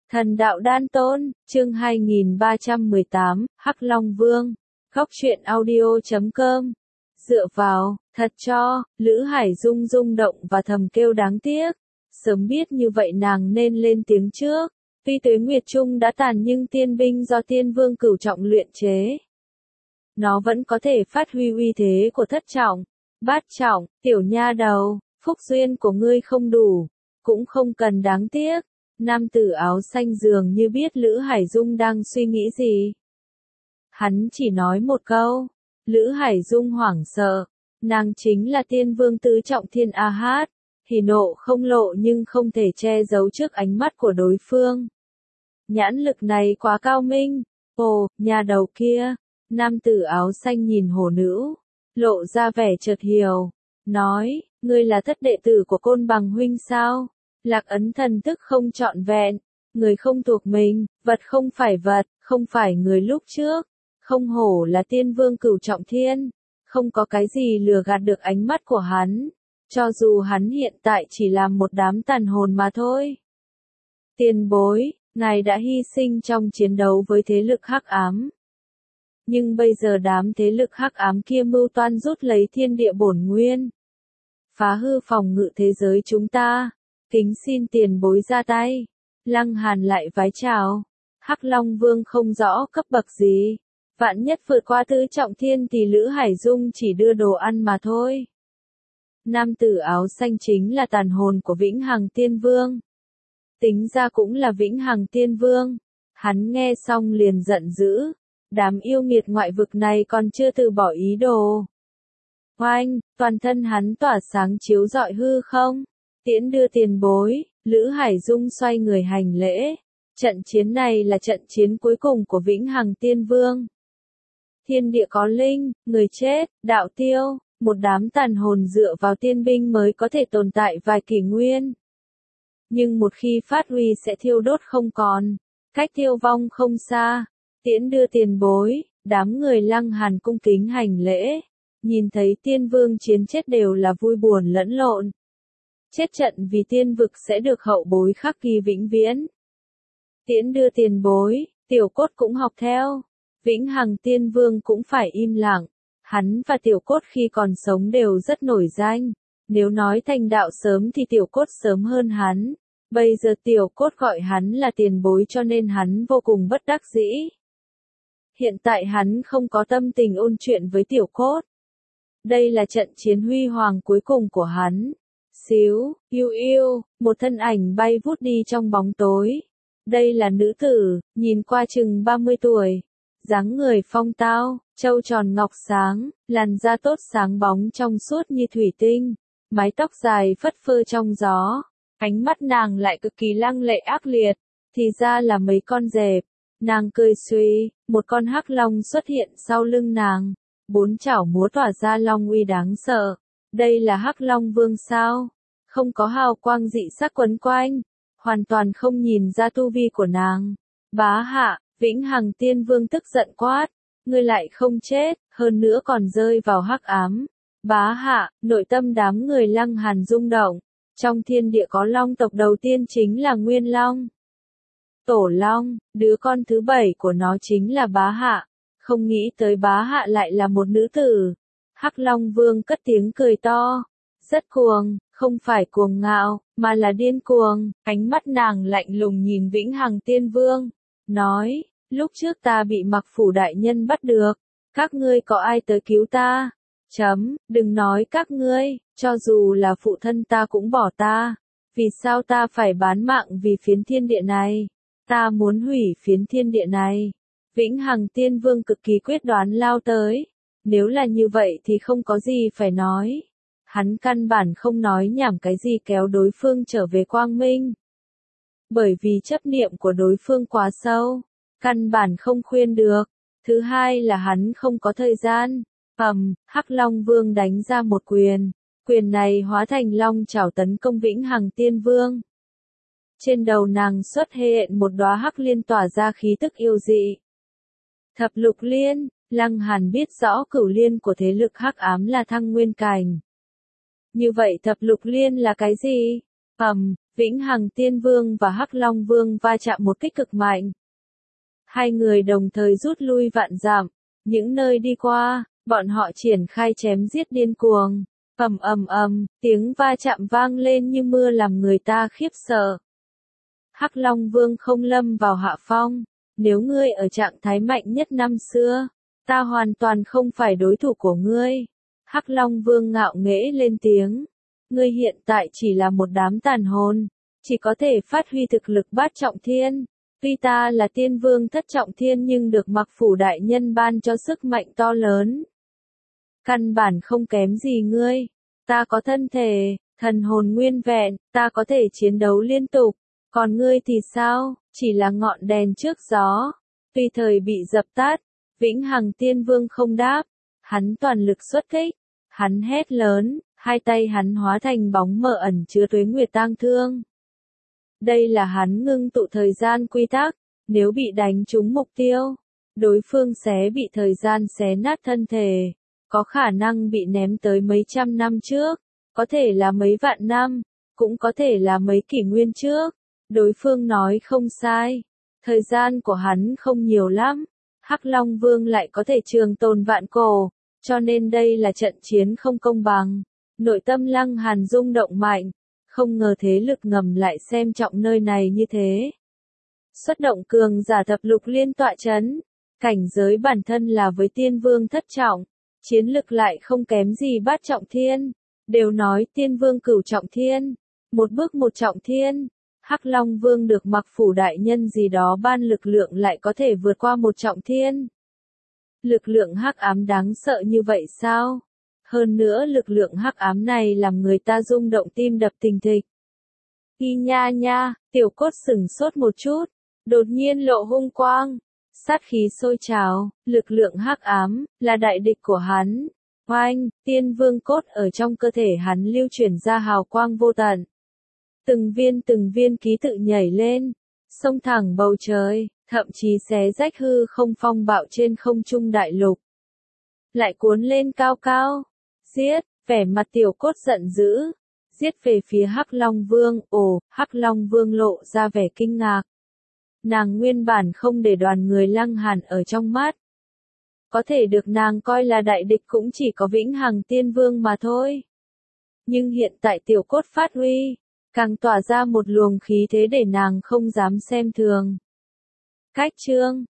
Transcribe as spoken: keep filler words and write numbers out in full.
Thần đạo đan tôn, chương hai nghìn ba trăm mười tám, Hắc Long Vương. Góc truyện audio chấm com. Dựa vào, thật cho, Lữ Hải Dung rung động và thầm kêu đáng tiếc. Sớm biết như vậy nàng nên lên tiếng trước. Tuy Tuế Nguyệt Trung đã tàn nhưng tiên binh do tiên vương cửu trọng luyện chế. Nó vẫn có thể phát huy uy thế của thất trọng, bát trọng, tiểu nha đầu, phúc duyên của ngươi không đủ, cũng không cần đáng tiếc. Nam tử áo xanh dường như biết Lữ Hải Dung đang suy nghĩ gì. Hắn chỉ nói một câu. Lữ Hải Dung hoảng sợ. Nàng chính là tiên vương tứ trọng thiên A Hát. Hỉ nộ không lộ nhưng không thể che giấu trước ánh mắt của đối phương. Nhãn lực này quá cao minh. Ồ, nhà đầu kia. Nam tử áo xanh nhìn hồ nữ. Lộ ra vẻ chợt hiểu. Nói, ngươi là thất đệ tử của Côn Bằng huynh sao? Lạc ấn thần thức không trọn vẹn, người không thuộc mình, vật không phải vật, không phải người lúc trước, không hổ là tiên vương cửu trọng thiên, không có cái gì lừa gạt được ánh mắt của hắn, cho dù hắn hiện tại chỉ là một đám tàn hồn mà thôi. Tiền bối, ngài đã hy sinh trong chiến đấu với thế lực hắc ám. Nhưng bây giờ đám thế lực hắc ám kia mưu toan rút lấy thiên địa bổn nguyên, phá hư phòng ngự thế giới chúng ta. Kính xin tiền bối ra tay. Lăng Hàn lại vái chào. Hắc Long Vương không rõ cấp bậc gì. Vạn nhất vượt qua tứ trọng thiên thì Lữ Hải Dung chỉ đưa đồ ăn mà thôi. Nam tử áo xanh chính là tàn hồn của Vĩnh Hằng Tiên Vương. Tính ra cũng là Vĩnh Hằng Tiên Vương. Hắn nghe xong liền giận dữ. Đám yêu nghiệt ngoại vực này còn chưa từ bỏ ý đồ. Oanh, toàn thân hắn tỏa sáng chiếu rọi hư không? Tiễn đưa tiền bối, Lữ Hải Dung xoay người hành lễ. Trận chiến này là trận chiến cuối cùng của Vĩnh Hằng Tiên Vương. Thiên địa có linh, người chết, đạo tiêu, một đám tàn hồn dựa vào tiên binh mới có thể tồn tại vài kỷ nguyên. Nhưng một khi phát huy sẽ thiêu đốt không còn, cách tiêu vong không xa. Tiễn đưa tiền bối, đám người Lăng Hàn cung kính hành lễ. Nhìn thấy tiên vương chiến chết đều là vui buồn lẫn lộn. Chết trận vì tiên vực sẽ được hậu bối khắc ghi vĩnh viễn. Tiễn đưa tiền bối, tiểu cốt cũng học theo. Vĩnh Hằng Tiên Vương cũng phải im lặng. Hắn và tiểu cốt khi còn sống đều rất nổi danh. Nếu nói thành đạo sớm thì tiểu cốt sớm hơn hắn. Bây giờ tiểu cốt gọi hắn là tiền bối cho nên hắn vô cùng bất đắc dĩ. Hiện tại hắn không có tâm tình ôn chuyện với tiểu cốt. Đây là trận chiến huy hoàng cuối cùng của hắn. Xíu, yêu yêu, một thân ảnh bay vút đi trong bóng tối. Đây là nữ tử, nhìn qua chừng ba mươi tuổi. Dáng người phong tao, trâu tròn ngọc sáng, làn da tốt sáng bóng trong suốt như thủy tinh. Mái tóc dài phất phơ trong gió. Ánh mắt nàng lại cực kỳ lăng lệ ác liệt. Thì ra là mấy con dẹp. Nàng cười suy, một con hắc long xuất hiện sau lưng nàng. Bốn chảo múa tỏa ra long uy đáng sợ. Đây là Hắc Long Vương sao? Không có hào quang dị sắc quấn quanh, hoàn toàn không nhìn ra tu vi của nàng. Bá hạ, Vĩnh Hằng Tiên Vương tức giận quát, ngươi lại không chết, hơn nữa còn rơi vào hắc ám. Bá hạ, nội tâm đám người Lăng Hàn rung động. Trong thiên địa có long tộc đầu tiên chính là Nguyên Long. Tổ Long, đứa con thứ bảy của nó chính là Bá hạ. Không nghĩ tới Bá hạ lại là một nữ tử. Hắc Long Vương cất tiếng cười to, rất cuồng, không phải cuồng ngạo, mà là điên cuồng. Ánh mắt nàng lạnh lùng nhìn Vĩnh Hằng Tiên Vương, nói, lúc trước ta bị Mặc Phủ đại nhân bắt được, các ngươi có ai tới cứu ta? Chấm, đừng nói các ngươi, cho dù là phụ thân ta cũng bỏ ta. Vì sao ta phải bán mạng vì phiến thiên địa này? Ta muốn hủy phiến thiên địa này. Vĩnh Hằng Tiên Vương cực kỳ quyết đoán lao tới. Nếu là như vậy thì không có gì phải nói. Hắn căn bản không nói nhảm cái gì kéo đối phương trở về quang minh. Bởi vì chấp niệm của đối phương quá sâu, căn bản không khuyên được. Thứ hai là hắn không có thời gian. Ầm, Hắc Long Vương đánh ra một quyền. Quyền này hóa thành long chảo tấn công Vĩnh Hằng Tiên Vương. Trên đầu nàng xuất hiện một đóa hắc liên tỏa ra khí tức yêu dị. Thập lục liên. Lăng Hàn biết rõ cửu liên của thế lực hắc ám là thăng nguyên cảnh. Như vậy thập lục liên là cái gì? Ầm, Vĩnh Hằng Tiên Vương và Hắc Long Vương va chạm một kích cực mạnh. Hai người đồng thời rút lui vạn dặm, những nơi đi qua, bọn họ triển khai chém giết điên cuồng. Ầm ầm ầm, tiếng va chạm vang lên như mưa làm người ta khiếp sợ. Hắc Long Vương không lâm vào hạ phong, nếu ngươi ở trạng thái mạnh nhất năm xưa, ta hoàn toàn không phải đối thủ của ngươi. Hắc Long Vương ngạo nghễ lên tiếng, ngươi hiện tại chỉ là một đám tàn hồn, chỉ có thể phát huy thực lực bát trọng thiên. Tuy ta là tiên vương thất trọng thiên nhưng được Mặc Phủ đại nhân ban cho sức mạnh to lớn. Căn bản không kém gì ngươi, ta có thân thể, thần hồn nguyên vẹn, ta có thể chiến đấu liên tục, còn ngươi thì sao, chỉ là ngọn đèn trước gió. Tuy thời bị dập tắt, Vĩnh Hằng Tiên Vương không đáp, hắn toàn lực xuất kích, hắn hét lớn, hai tay hắn hóa thành bóng mờ ẩn chứa tuế nguyệt tang thương. Đây là hắn ngưng tụ thời gian quy tắc, nếu bị đánh trúng mục tiêu, đối phương sẽ bị thời gian xé nát thân thể, có khả năng bị ném tới mấy trăm năm trước, có thể là mấy vạn năm, cũng có thể là mấy kỷ nguyên trước. Đối phương nói không sai, thời gian của hắn không nhiều lắm, Hắc Long Vương lại có thể trường tồn vạn cổ, cho nên đây là trận chiến không công bằng. Nội tâm Lăng Hàn rung động mạnh, không ngờ thế lực ngầm lại xem trọng nơi này như thế. Xuất động cường giả thập lục liên tọa chấn, cảnh giới bản thân là với tiên vương thất trọng, chiến lực lại không kém gì bát trọng thiên, đều nói tiên vương cửu trọng thiên, một bước một trọng thiên. Hắc Long Vương được Mặc Phủ đại nhân gì đó ban lực lượng lại có thể vượt qua một trọng thiên. Lực lượng hắc ám đáng sợ như vậy sao? Hơn nữa lực lượng hắc ám này làm người ta rung động tim đập thình thịch. Y nha nha, Tiểu Cốt sừng sốt một chút, đột nhiên lộ hung quang, sát khí sôi trào, lực lượng hắc ám là đại địch của hắn. Oanh, tiên vương cốt ở trong cơ thể hắn lưu chuyển ra hào quang vô tận. Từng viên từng viên ký tự nhảy lên, xông thẳng bầu trời, thậm chí xé rách hư không phong bạo trên không trung đại lục. Lại cuốn lên cao cao, giết, vẻ mặt Tiểu Cốt giận dữ, giết về phía Hắc Long Vương. Ồ, Hắc Long Vương lộ ra vẻ kinh ngạc. Nàng nguyên bản không để đoàn người Lăng Hàn ở trong mắt. Có thể được nàng coi là đại địch cũng chỉ có Vĩnh Hằng Tiên Vương mà thôi. Nhưng hiện tại Tiểu Cốt phát huy, càng tỏa ra một luồng khí thế để nàng không dám xem thường. Cách chương